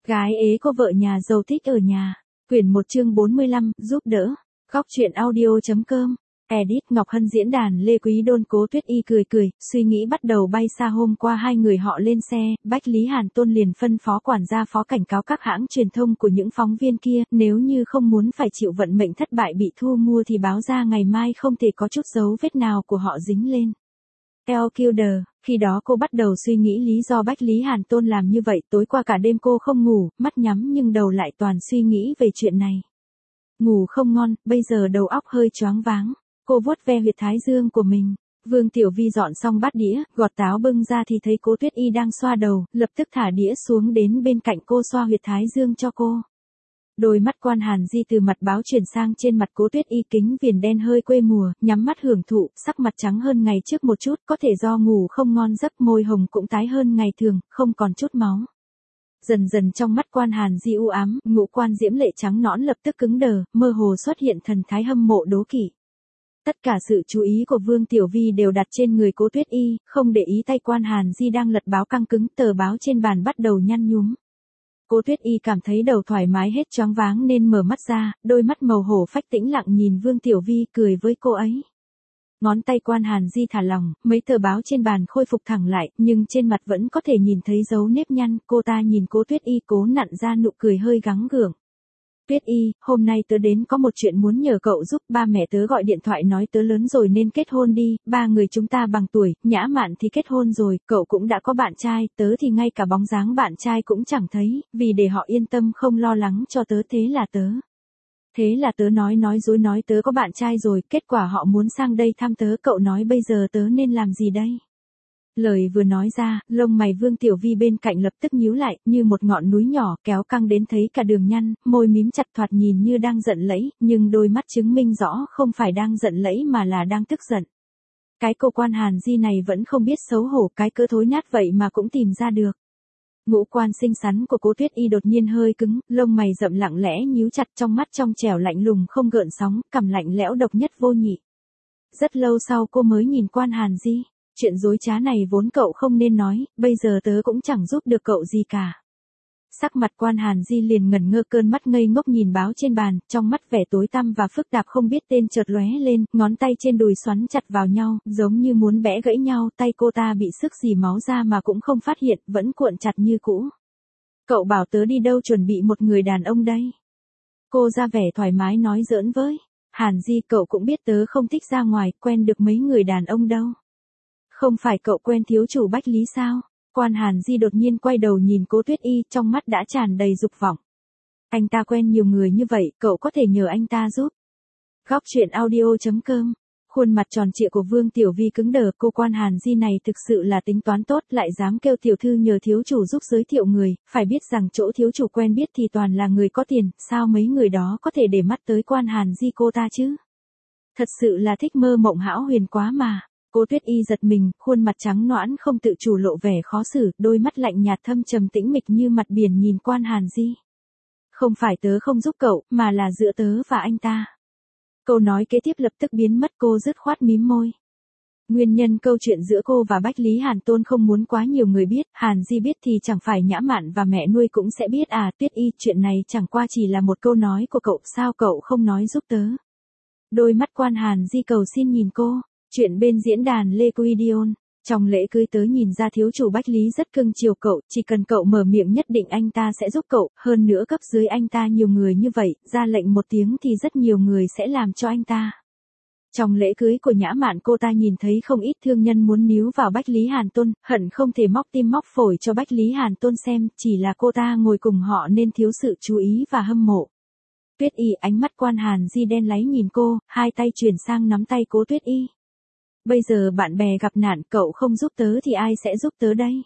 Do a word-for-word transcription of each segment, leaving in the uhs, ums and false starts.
Gái ế cô vợ nhà giàu thích ở nhà. Quyển một chương bốn mươi lăm, giúp đỡ. Góc truyện audio.com. Edit Ngọc Hân diễn đàn Lê Quý Đôn. Cố Tuyết Y cười cười, suy nghĩ bắt đầu bay xa. Hôm qua hai người họ lên xe, Bách Lý Hàn Tôn liền phân phó quản gia phó cảnh cáo các hãng truyền thông của những phóng viên kia, nếu như không muốn phải chịu vận mệnh thất bại bị thu mua thì báo ra ngày mai không thể có chút dấu vết nào của họ dính lên. El Kilder, khi đó cô bắt đầu suy nghĩ lý do Bách Lý Hàn Tôn làm như vậy. Tối qua cả đêm cô không ngủ, mắt nhắm nhưng đầu lại toàn suy nghĩ về chuyện này. Ngủ không ngon, bây giờ đầu óc hơi choáng váng. Cô vuốt ve huyệt thái dương của mình. Vương Tiểu Vi dọn xong bát đĩa, gọt táo bưng ra thì thấy Cố Tuyết Y đang xoa đầu, lập tức thả đĩa xuống đến bên cạnh cô xoa huyệt thái dương cho cô. Đôi mắt Quan Hàn Di từ mặt báo chuyển sang trên mặt Cố Tuyết Y, kính viền đen hơi quê mùa, nhắm mắt hưởng thụ, sắc mặt trắng hơn ngày trước một chút, có thể do ngủ không ngon giấc, môi hồng cũng tái hơn ngày thường, không còn chút máu. Dần dần trong mắt Quan Hàn Di u ám, ngũ quan diễm lệ trắng nõn lập tức cứng đờ, mơ hồ xuất hiện thần thái hâm mộ đố kỵ. Tất cả sự chú ý của Vương Tiểu Vi đều đặt trên người Cố Tuyết Y, không để ý tay Quan Hàn Di đang lật báo căng cứng, tờ báo trên bàn bắt đầu nhăn nhúm. Cố Tuyết Y cảm thấy đầu thoải mái hết, choáng váng nên mở mắt ra, đôi mắt màu hổ phách tĩnh lặng nhìn Vương Tiểu Vi, cười với cô ấy. Ngón tay Quan Hàn Di thả lỏng, mấy tờ báo trên bàn khôi phục thẳng lại, nhưng trên mặt vẫn có thể nhìn thấy dấu nếp nhăn. Cô ta nhìn Cố Tuyết Y cố nặn ra nụ cười hơi gắng gượng. Tuyết Y, hôm nay tớ đến có một chuyện muốn nhờ cậu giúp. Ba mẹ tớ gọi điện thoại nói tớ lớn rồi nên kết hôn đi, ba người chúng ta bằng tuổi, Nhã Mạn thì kết hôn rồi, cậu cũng đã có bạn trai, tớ thì ngay cả bóng dáng bạn trai cũng chẳng thấy, vì để họ yên tâm không lo lắng cho tớ thế là tớ. Thế là tớ nói nói dối nói tớ có bạn trai rồi, kết quả họ muốn sang đây thăm tớ, cậu nói bây giờ tớ nên làm gì đây? Lời vừa nói ra, lông mày Vương Tiểu Vi bên cạnh lập tức nhíu lại, như một ngọn núi nhỏ kéo căng đến thấy cả đường nhăn, môi mím chặt, thoạt nhìn như đang giận lẫy, nhưng đôi mắt chứng minh rõ không phải đang giận lẫy mà là đang tức giận. Cái cô Quan Hàn Di này vẫn không biết xấu hổ, cái cỡ thối nát vậy mà cũng tìm ra được. Ngũ quan xinh xắn của Cố Tuyết Y đột nhiên hơi cứng, lông mày rậm lặng lẽ nhíu chặt, trong mắt trong trẻo lạnh lùng không gợn sóng, cằm lạnh lẽo độc nhất vô nhị. Rất lâu sau cô mới nhìn Quan Hàn Di. Chuyện dối trá này vốn cậu không nên nói, bây giờ tớ cũng chẳng giúp được cậu gì cả. Sắc mặt Quan Hàn Di liền ngẩn ngơ, cơn mắt ngây ngốc nhìn báo trên bàn, trong mắt vẻ tối tăm và phức tạp không biết tên chợt lóe lên, ngón tay trên đùi xoắn chặt vào nhau, giống như muốn bẽ gãy nhau, tay cô ta bị sức dì máu ra mà cũng không phát hiện, vẫn cuộn chặt như cũ. Cậu bảo tớ đi đâu chuẩn bị một người đàn ông đây? Cô ra vẻ thoải mái nói giỡn với. Hàn Di, cậu cũng biết tớ không thích ra ngoài, quen được mấy người đàn ông đâu. Không phải cậu quen thiếu chủ Bách Lý sao? Quan Hàn Di đột nhiên quay đầu nhìn Cố Tuyết Y, trong mắt đã tràn đầy dục vọng. Anh ta quen nhiều người như vậy, cậu có thể nhờ anh ta giúp. Góc truyện audio.com. Khuôn mặt tròn trịa của Vương Tiểu Vi cứng đờ, cô Quan Hàn Di này thực sự là tính toán tốt, lại dám kêu tiểu thư nhờ thiếu chủ giúp giới thiệu người, phải biết rằng chỗ thiếu chủ quen biết thì toàn là người có tiền, sao mấy người đó có thể để mắt tới Quan Hàn Di cô ta chứ? Thật sự là thích mơ mộng hão huyền quá mà. Cố Tuyết Y giật mình, khuôn mặt trắng nõn không tự chủ lộ vẻ khó xử, đôi mắt lạnh nhạt thâm trầm tĩnh mịch như mặt biển nhìn Quan Hàn Di. Không phải tớ không giúp cậu, mà là giữa tớ và anh ta. Câu nói kế tiếp lập tức biến mất, cô dứt khoát mím môi. Nguyên nhân câu chuyện giữa cô và Bách Lý Hàn Tôn không muốn quá nhiều người biết, Hàn Di biết thì chẳng phải Nhã Mạn và mẹ nuôi cũng sẽ biết à? Tuyết Y, chuyện này chẳng qua chỉ là một câu nói của cậu, sao cậu không nói giúp tớ? Đôi mắt Quan Hàn Di cầu xin nhìn cô. Chuyện bên diễn đàn Lê Quý Đôn. Trong lễ cưới tớ nhìn ra thiếu chủ Bách Lý rất cưng chiều cậu, chỉ cần cậu mở miệng nhất định anh ta sẽ giúp cậu, hơn nữa cấp dưới anh ta nhiều người như vậy, ra lệnh một tiếng thì rất nhiều người sẽ làm cho anh ta. Trong lễ cưới của Nhã Mạn cô ta nhìn thấy không ít thương nhân muốn níu vào Bách Lý Hàn Tôn, hận không thể móc tim móc phổi cho Bách Lý Hàn Tôn xem, chỉ là cô ta ngồi cùng họ nên thiếu sự chú ý và hâm mộ. Tuyết Y, ánh mắt Quan Hàn Di đen láy nhìn cô, hai tay chuyển sang nắm tay Cố Tuyết Y. Bây giờ bạn bè gặp nạn, cậu không giúp tớ thì ai sẽ giúp tớ đây?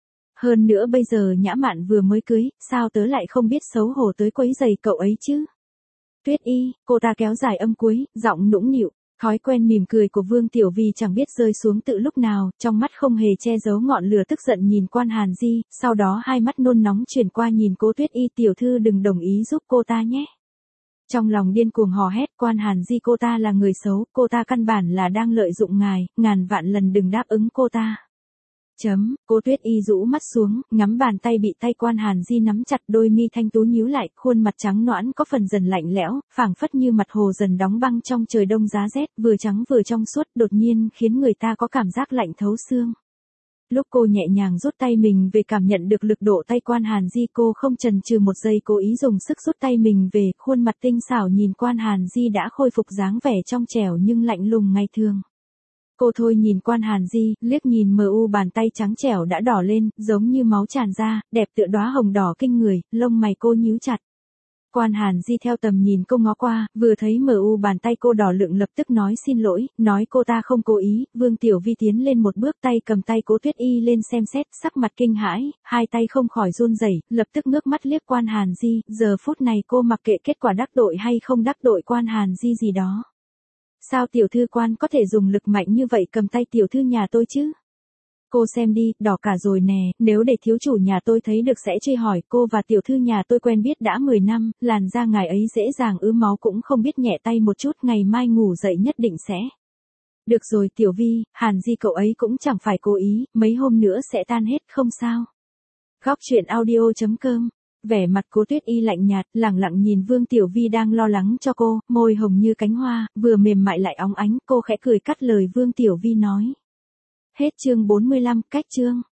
Hơn nữa bây giờ Nhã Mạn vừa mới cưới, sao tớ lại không biết xấu hổ tới quấy giày cậu ấy chứ? Tuyết Y, cô ta kéo dài âm cuối, giọng nũng nịu. Thói quen mỉm cười của Vương Tiểu Vi chẳng biết rơi xuống từ lúc nào, trong mắt không hề che giấu ngọn lửa tức giận nhìn Quan Hàn Di, sau đó hai mắt nôn nóng chuyển qua nhìn Cố Tuyết Y, tiểu thư đừng đồng ý giúp cô ta nhé. Trong lòng điên cuồng hò hét, Quan Hàn Di cô ta là người xấu, cô ta căn bản là đang lợi dụng ngài, ngàn vạn lần đừng đáp ứng cô ta. Chấm, Cố Tuyết Y rũ mắt xuống, ngắm bàn tay bị tay Quan Hàn Di nắm chặt, đôi mi thanh tú nhíu lại, khuôn mặt trắng nõn có phần dần lạnh lẽo, phảng phất như mặt hồ dần đóng băng trong trời đông giá rét, vừa trắng vừa trong suốt, đột nhiên khiến người ta có cảm giác lạnh thấu xương. Lúc cô nhẹ nhàng rút tay mình về, cảm nhận được lực độ tay Quan Hàn Di, cô không chần chừ một giây, cố ý dùng sức rút tay mình về, khuôn mặt tinh xảo nhìn Quan Hàn Di đã khôi phục dáng vẻ trong trẻo nhưng lạnh lùng ngày thường. Cô thôi nhìn Quan Hàn Di, liếc nhìn mờ u bàn tay trắng trẻo đã đỏ lên, giống như máu tràn ra, đẹp tựa đóa hồng đỏ kinh người, lông mày cô nhíu chặt. Quan Hàn Di theo tầm nhìn cô ngó qua, vừa thấy mờ u bàn tay cô đỏ lựng lập tức nói xin lỗi, nói cô ta không cố ý. Vương Tiểu Vi tiến lên một bước, tay cầm tay Cố Tuyết Y lên xem xét, sắc mặt kinh hãi, hai tay không khỏi run rẩy, lập tức ngước mắt liếc Quan Hàn Di, giờ phút này cô mặc kệ kết quả đắc tội hay không đắc tội Quan Hàn Di gì đó. Sao tiểu thư Quan có thể dùng lực mạnh như vậy cầm tay tiểu thư nhà tôi chứ? Cô xem đi, đỏ cả rồi nè, nếu để thiếu chủ nhà tôi thấy được sẽ truy hỏi, cô và tiểu thư nhà tôi quen biết đã mười năm, làn da ngài ấy dễ dàng ứ máu cũng không biết nhẹ tay một chút, ngày mai ngủ dậy nhất định sẽ. Được rồi Tiểu Vi, Hàn Di cậu ấy cũng chẳng phải cố ý, mấy hôm nữa sẽ tan hết không sao. Góc truyện audio chấm com. Vẻ mặt Cố Tuyết Y lạnh nhạt, lẳng lặng nhìn Vương Tiểu Vi đang lo lắng cho cô, môi hồng như cánh hoa, vừa mềm mại lại óng ánh, cô khẽ cười cắt lời Vương Tiểu Vi nói. Hết chương bốn mươi lăm, cách chương.